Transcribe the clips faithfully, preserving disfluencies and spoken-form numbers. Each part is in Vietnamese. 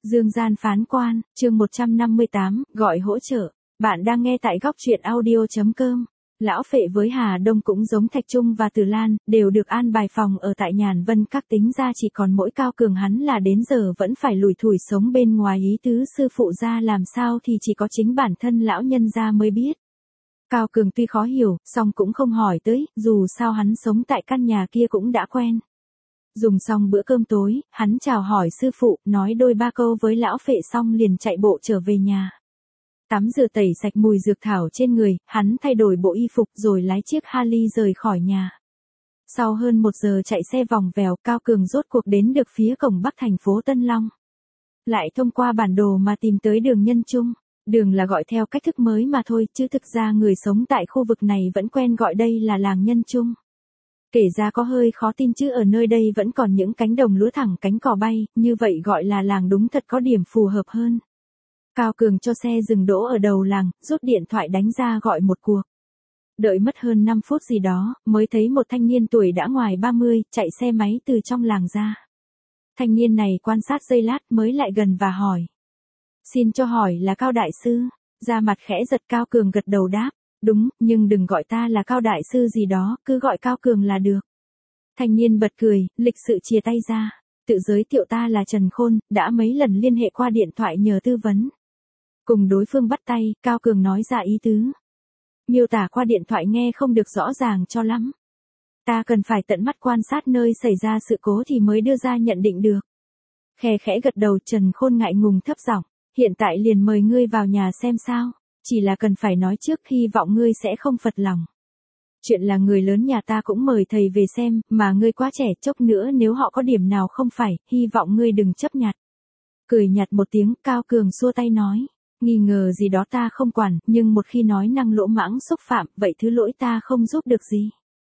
Dương gian phán quan, chương một trăm năm mươi tám, gọi hỗ trợ. Bạn đang nghe tại góc truyện audio chấm com. Lão Phệ với Hà Đông cũng giống Thạch Trung và Từ Lan, đều được an bài phòng ở tại Nhàn Vân Các, tính ra chỉ còn mỗi Cao Cường hắn là đến giờ vẫn phải lủi thủi sống bên ngoài, ý tứ sư phụ ra làm sao thì chỉ có chính bản thân lão nhân gia mới biết. Cao Cường tuy khó hiểu, song cũng không hỏi tới, dù sao hắn sống tại căn nhà kia cũng đã quen. Dùng xong bữa cơm tối, hắn chào hỏi sư phụ, nói đôi ba câu với lão Phệ xong liền chạy bộ trở về nhà. Tắm rửa tẩy sạch mùi dược thảo trên người, hắn thay đổi bộ y phục rồi lái chiếc Harley rời khỏi nhà. Sau hơn một giờ chạy xe vòng vèo, Cao Cường rốt cuộc đến được phía cổng bắc thành phố Tân Long. Lại thông qua bản đồ mà tìm tới đường Nhân Trung. Đường là gọi theo cách thức mới mà thôi, chứ thực ra người sống tại khu vực này vẫn quen gọi đây là làng Nhân Trung. Kể ra có hơi khó tin chứ ở nơi đây vẫn còn những cánh đồng lúa thẳng cánh cỏ bay, như vậy gọi là làng đúng thật có điểm phù hợp hơn. Cao Cường cho xe dừng đỗ ở đầu làng, rút điện thoại đánh ra gọi một cuộc. Đợi mất hơn năm phút gì đó, mới thấy một thanh niên tuổi đã ngoài ba mươi, chạy xe máy từ trong làng ra. Thanh niên này quan sát giây lát mới lại gần và hỏi. Xin cho hỏi là Cao Đại Sư? Da mặt khẽ giật, Cao Cường gật đầu đáp. Đúng, nhưng đừng gọi ta là Cao Đại Sư gì đó, cứ gọi Cao Cường là được. Thanh niên bật cười, lịch sự chia tay ra. Tự giới thiệu ta là Trần Khôn, đã mấy lần liên hệ qua điện thoại nhờ tư vấn. Cùng đối phương bắt tay, Cao Cường nói ra ý tứ. Miêu tả qua điện thoại nghe không được rõ ràng cho lắm. Ta cần phải tận mắt quan sát nơi xảy ra sự cố thì mới đưa ra nhận định được. Khẽ khẽ gật đầu, Trần Khôn ngại ngùng thấp giọng. Hiện tại liền mời ngươi vào nhà xem sao. Chỉ là cần phải nói trước, hy vọng ngươi sẽ không phật lòng. Chuyện là người lớn nhà ta cũng mời thầy về xem, mà ngươi quá trẻ, chốc nữa nếu họ có điểm nào không phải, hy vọng ngươi đừng chấp nhặt. Cười nhạt một tiếng, Cao Cường xua tay nói. Nghi ngờ gì đó ta không quản, nhưng một khi nói năng lỗ mãng xúc phạm, vậy thứ lỗi ta không giúp được gì.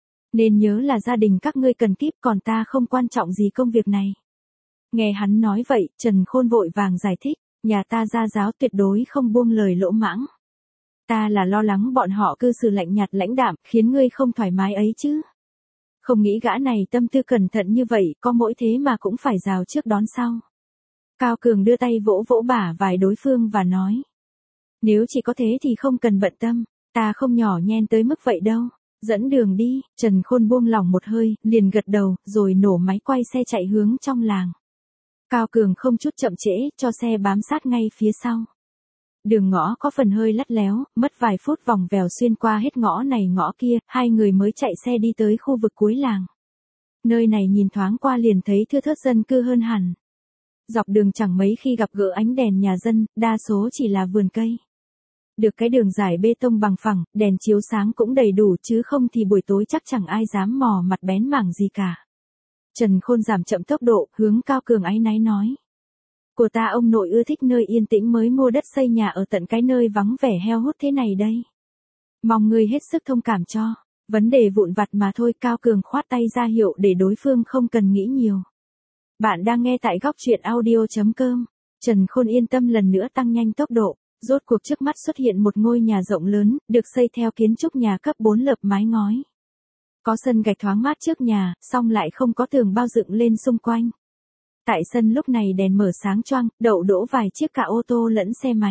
Nên nhớ là gia đình các ngươi cần kíp, còn ta không quan trọng gì công việc này. Nghe hắn nói vậy, Trần Khôn vội vàng giải thích, nhà ta gia giáo tuyệt đối không buông lời lỗ mãng. Ta là lo lắng bọn họ cư xử lạnh nhạt lãnh đạm, khiến ngươi không thoải mái ấy chứ. Không nghĩ gã này tâm tư cẩn thận như vậy, có mỗi thế mà cũng phải rào trước đón sau. Cao Cường đưa tay vỗ vỗ bả vai đối phương và nói. Nếu chỉ có thế thì không cần bận tâm, ta không nhỏ nhen tới mức vậy đâu. Dẫn đường đi, Trần Khôn buông lỏng một hơi, liền gật đầu, rồi nổ máy quay xe chạy hướng trong làng. Cao Cường không chút chậm trễ, cho xe bám sát ngay phía sau. Đường ngõ có phần hơi lắt léo, mất vài phút vòng vèo xuyên qua hết ngõ này ngõ kia, hai người mới chạy xe đi tới khu vực cuối làng. Nơi này nhìn thoáng qua liền thấy thưa thớt dân cư hơn hẳn. Dọc đường chẳng mấy khi gặp gỡ ánh đèn nhà dân, đa số chỉ là vườn cây. Được cái đường giải bê tông bằng phẳng, đèn chiếu sáng cũng đầy đủ chứ không thì buổi tối chắc chẳng ai dám mò mặt bén mảng gì cả. Trần Khôn giảm chậm tốc độ, hướng Cao Cường áy náy nói. Của ta ông nội ưa thích nơi yên tĩnh mới mua đất xây nhà ở tận cái nơi vắng vẻ heo hút thế này đây. Mong ngươi hết sức thông cảm cho. Vấn đề vụn vặt mà thôi, Cao Cường khoát tay ra hiệu để đối phương không cần nghĩ nhiều. Bạn đang nghe tại góc truyện audio chấm com. Trần Khôn yên tâm lần nữa tăng nhanh tốc độ. Rốt cuộc trước mắt xuất hiện một ngôi nhà rộng lớn, được xây theo kiến trúc nhà cấp bốn lợp mái ngói. Có sân gạch thoáng mát trước nhà, song lại không có tường bao dựng lên xung quanh. Tại sân lúc này đèn mở sáng choang, đậu đỗ vài chiếc cả ô tô lẫn xe máy.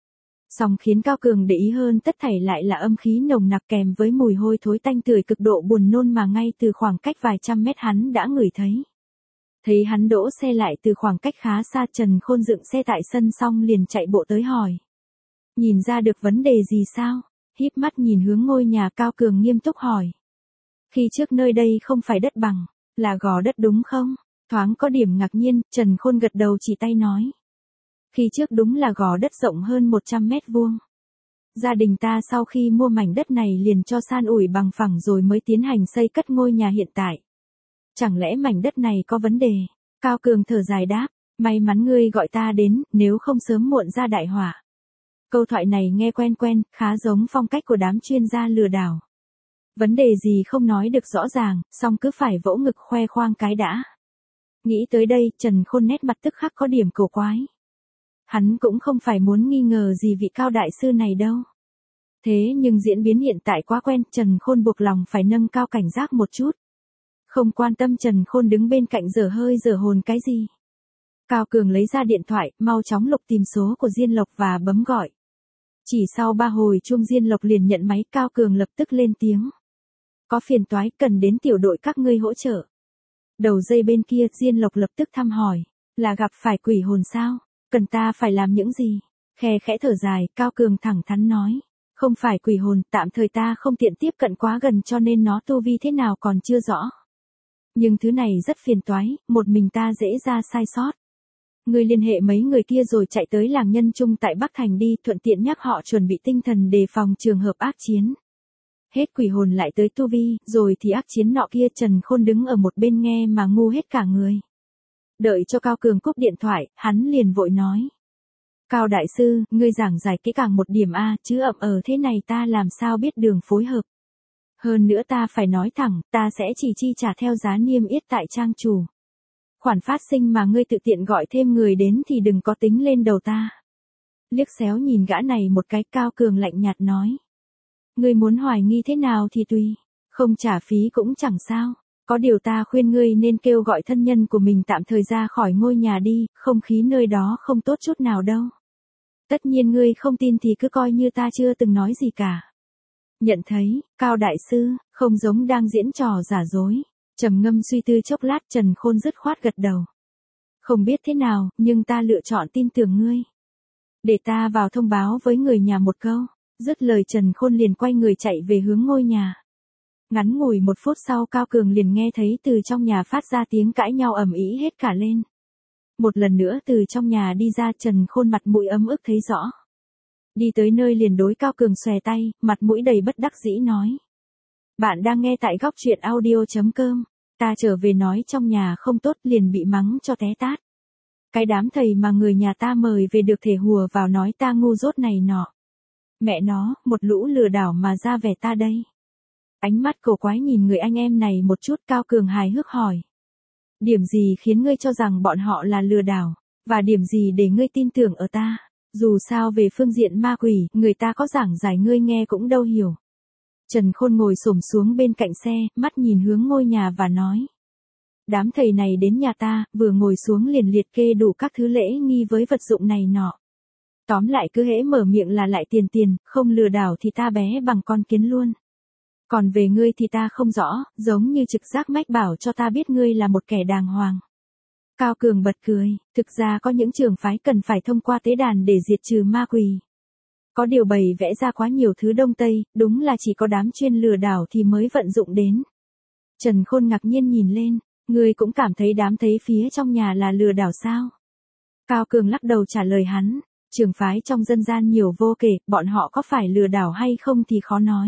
Song khiến Cao Cường để ý hơn tất thảy lại là âm khí nồng nặc kèm với mùi hôi thối tanh tưởi cực độ buồn nôn mà ngay từ khoảng cách vài trăm mét hắn đã ngửi thấy. Thấy hắn đỗ xe lại từ khoảng cách khá xa, Trần Khôn dựng xe tại sân xong liền chạy bộ tới hỏi. Nhìn ra được vấn đề gì sao? Híp mắt nhìn hướng ngôi nhà, Cao Cường nghiêm túc hỏi. Khi trước nơi đây không phải đất bằng, là gò đất đúng không? Thoáng có điểm ngạc nhiên, Trần Khôn gật đầu chỉ tay nói. Khi trước đúng là gò đất rộng hơn một trăm mét vuông. Gia đình ta sau khi mua mảnh đất này liền cho san ủi bằng phẳng rồi mới tiến hành xây cất ngôi nhà hiện tại. Chẳng lẽ mảnh đất này có vấn đề? Cao Cường thở dài đáp, may mắn ngươi gọi ta đến, nếu không sớm muộn ra đại họa. Câu thoại này nghe quen quen, khá giống phong cách của đám chuyên gia lừa đảo. Vấn đề gì không nói được rõ ràng, song cứ phải vỗ ngực khoe khoang cái đã. Nghĩ tới đây, Trần Khôn nét mặt tức khắc có điểm cổ quái. Hắn cũng không phải muốn nghi ngờ gì vị Cao Đại Sư này đâu. Thế nhưng diễn biến hiện tại quá quen, Trần Khôn buộc lòng phải nâng cao cảnh giác một chút. Không quan tâm, Trần Khôn đứng bên cạnh dở hơi dở hồn cái gì. Cao Cường lấy ra điện thoại, mau chóng lục tìm số của Diên Lộc và bấm gọi. Chỉ sau ba hồi chuông Diên Lộc liền nhận máy, Cao Cường lập tức lên tiếng. Có phiền toái, cần đến tiểu đội các ngươi hỗ trợ. Đầu dây bên kia, Diên Lộc lập tức thăm hỏi. Là gặp phải quỷ hồn sao? Cần ta phải làm những gì? Khe khẽ thở dài, Cao Cường thẳng thắn nói. Không phải quỷ hồn, tạm thời ta không tiện tiếp cận quá gần cho nên nó tu vi thế nào còn chưa rõ. Nhưng thứ này rất phiền toái, một mình ta dễ ra sai sót. Ngươi liên hệ mấy người kia rồi chạy tới làng Nhân Trung tại Bắc Thành đi, thuận tiện nhắc họ chuẩn bị tinh thần đề phòng trường hợp ác chiến. Hết quỷ hồn lại tới tu vi, rồi thì ác chiến nọ kia. Trần Khôn đứng ở một bên nghe mà ngu hết cả người. Đợi cho Cao Cường cúp điện thoại, hắn liền vội nói. Cao đại sư, ngươi giảng giải kỹ càng một điểm a, chứ ậm ờ thế này ta làm sao biết đường phối hợp. Hơn nữa ta phải nói thẳng, ta sẽ chỉ chi trả theo giá niêm yết tại trang chủ. Khoản phát sinh mà ngươi tự tiện gọi thêm người đến thì đừng có tính lên đầu ta. Liếc xéo nhìn gã này một cái, Cao Cường lạnh nhạt nói. Ngươi muốn hoài nghi thế nào thì tùy, không trả phí cũng chẳng sao. Có điều ta khuyên ngươi nên kêu gọi thân nhân của mình tạm thời ra khỏi ngôi nhà đi, không khí nơi đó không tốt chút nào đâu. Tất nhiên ngươi không tin thì cứ coi như ta chưa từng nói gì cả. Nhận thấy, Cao đại sư, không giống đang diễn trò giả dối. Trầm ngâm suy tư chốc lát, Trần Khôn dứt khoát gật đầu. Không biết thế nào, nhưng ta lựa chọn tin tưởng ngươi. Để ta vào thông báo với người nhà một câu. Dứt lời Trần Khôn liền quay người chạy về hướng ngôi nhà. Ngắn ngủi một phút sau, Cao Cường liền nghe thấy từ trong nhà phát ra tiếng cãi nhau ầm ĩ hết cả lên. Một lần nữa từ trong nhà đi ra, Trần Khôn mặt mũi ấm ức thấy rõ. Đi tới nơi liền đối Cao Cường xòe tay, mặt mũi đầy bất đắc dĩ nói. Bạn đang nghe tại góc truyện audio chấm com. Ta trở về nói trong nhà không tốt liền bị mắng cho té tát. Cái đám thầy mà người nhà ta mời về được thể hùa vào nói ta ngu dốt này nọ. Mẹ nó, một lũ lừa đảo mà ra vẻ ta đây. Ánh mắt cổ quái nhìn người anh em này một chút, Cao Cường hài hước hỏi. Điểm gì khiến ngươi cho rằng bọn họ là lừa đảo, và điểm gì để ngươi tin tưởng ở ta? Dù sao về phương diện ma quỷ, người ta có giảng giải ngươi nghe cũng đâu hiểu. Trần Khôn ngồi xổm xuống bên cạnh xe, mắt nhìn hướng ngôi nhà và nói. Đám thầy này đến nhà ta, vừa ngồi xuống liền liệt kê đủ các thứ lễ nghi với vật dụng này nọ. Tóm lại cứ hễ mở miệng là lại tiền tiền, không lừa đảo thì ta bé bằng con kiến luôn. Còn về ngươi thì ta không rõ, giống như trực giác mách bảo cho ta biết ngươi là một kẻ đàng hoàng. Cao Cường bật cười, thực ra có những trường phái cần phải thông qua tế đàn để diệt trừ ma quỷ. Có điều bày vẽ ra quá nhiều thứ Đông Tây, đúng là chỉ có đám chuyên lừa đảo thì mới vận dụng đến. Trần Khôn ngạc nhiên nhìn lên, ngươi cũng cảm thấy đám thấy phía trong nhà là lừa đảo sao? Cao Cường lắc đầu trả lời hắn, trường phái trong dân gian nhiều vô kể, bọn họ có phải lừa đảo hay không thì khó nói.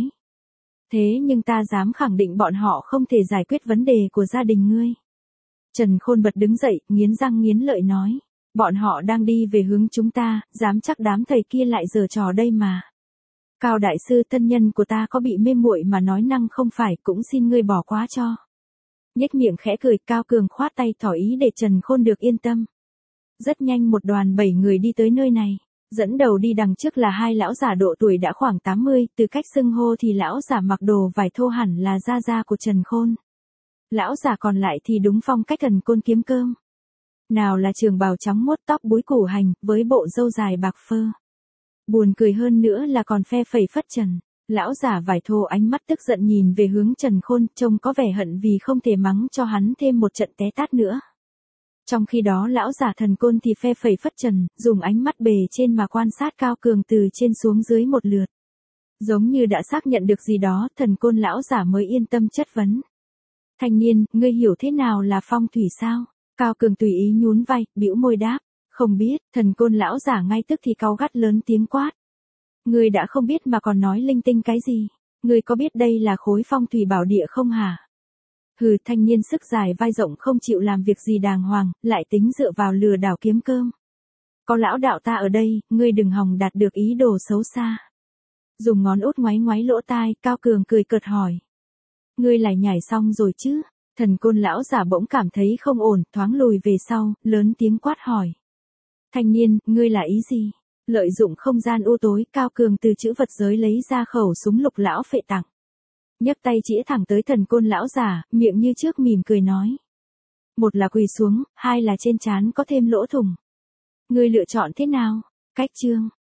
Thế nhưng ta dám khẳng định bọn họ không thể giải quyết vấn đề của gia đình ngươi. Trần Khôn bật đứng dậy, nghiến răng nghiến lợi nói. Bọn họ đang đi về hướng chúng ta, dám chắc đám thầy kia lại giở trò đây mà. Cao đại sư, thân nhân của ta có bị mê muội mà nói năng không phải, cũng xin ngươi bỏ qua cho. Nhếch miệng khẽ cười, Cao Cường khoát tay tỏ ý để Trần Khôn được yên tâm. Rất nhanh một đoàn bảy người đi tới nơi này. Dẫn đầu đi đằng trước là hai lão giả độ tuổi đã khoảng tám mươi, từ cách xưng hô thì lão giả mặc đồ vải thô hẳn là gia gia của Trần Khôn. Lão giả còn lại thì đúng phong cách Thần Côn kiếm cơm. Nào là trường bào trắng muốt, tóc búi củ hành, với bộ râu dài bạc phơ. Buồn cười hơn nữa là còn phe phẩy phất trần. Lão giả vải thô ánh mắt tức giận nhìn về hướng Trần Khôn, trông có vẻ hận vì không thể mắng cho hắn thêm một trận té tát nữa. Trong khi đó lão giả Thần Côn thì phe phẩy phất trần, dùng ánh mắt bề trên mà quan sát Cao Cường từ trên xuống dưới một lượt. Giống như đã xác nhận được gì đó, Thần Côn lão giả mới yên tâm chất vấn. Thanh niên, ngươi hiểu thế nào là phong thủy sao? Cao Cường tùy ý nhún vai, bĩu môi đáp. Không biết, Thần Côn lão giả ngay tức thì cáu gắt lớn tiếng quát. Ngươi đã không biết mà còn nói linh tinh cái gì? Ngươi có biết đây là khối phong thủy bảo địa không hả? Hừ, thanh niên sức dài vai rộng không chịu làm việc gì đàng hoàng, lại tính dựa vào lừa đảo kiếm cơm. Có lão đạo ta ở đây, ngươi đừng hòng đạt được ý đồ xấu xa. Dùng ngón út ngoáy ngoáy lỗ tai, Cao Cường cười cợt hỏi. Ngươi lại nhảy xong rồi chứ? Thần Côn lão giả bỗng cảm thấy không ổn, thoáng lùi về sau, lớn tiếng quát hỏi. Thanh niên, ngươi là ý gì? Lợi dụng không gian u tối, Cao Cường từ chữ vật giới lấy ra khẩu súng lục lão phệ tặng. Nhấc tay chĩa thẳng tới Thần Côn lão giả, miệng như trước mỉm cười nói. một là quỳ xuống, hai là trên trán có thêm lỗ thủng. Ngươi lựa chọn thế nào? Cách chương